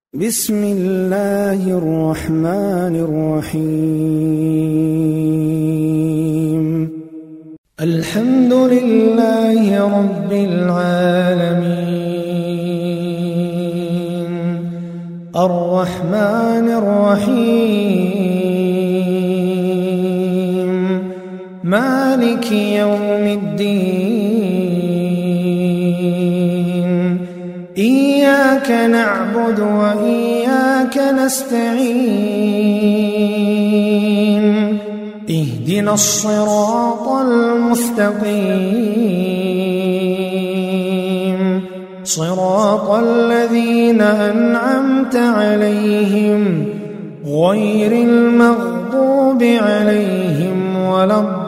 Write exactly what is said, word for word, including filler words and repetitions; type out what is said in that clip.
بسم الله الرحمن الرحيم. الحمد لله رب العالمين، الرحمن الرحيم، مالك يوم الدين، إياك نعبد وإياك نستعين، اهدنا الصراط المستقيم، صراط الذين أنعمت عليهم غير المغضوب عليهم ولا الضالين.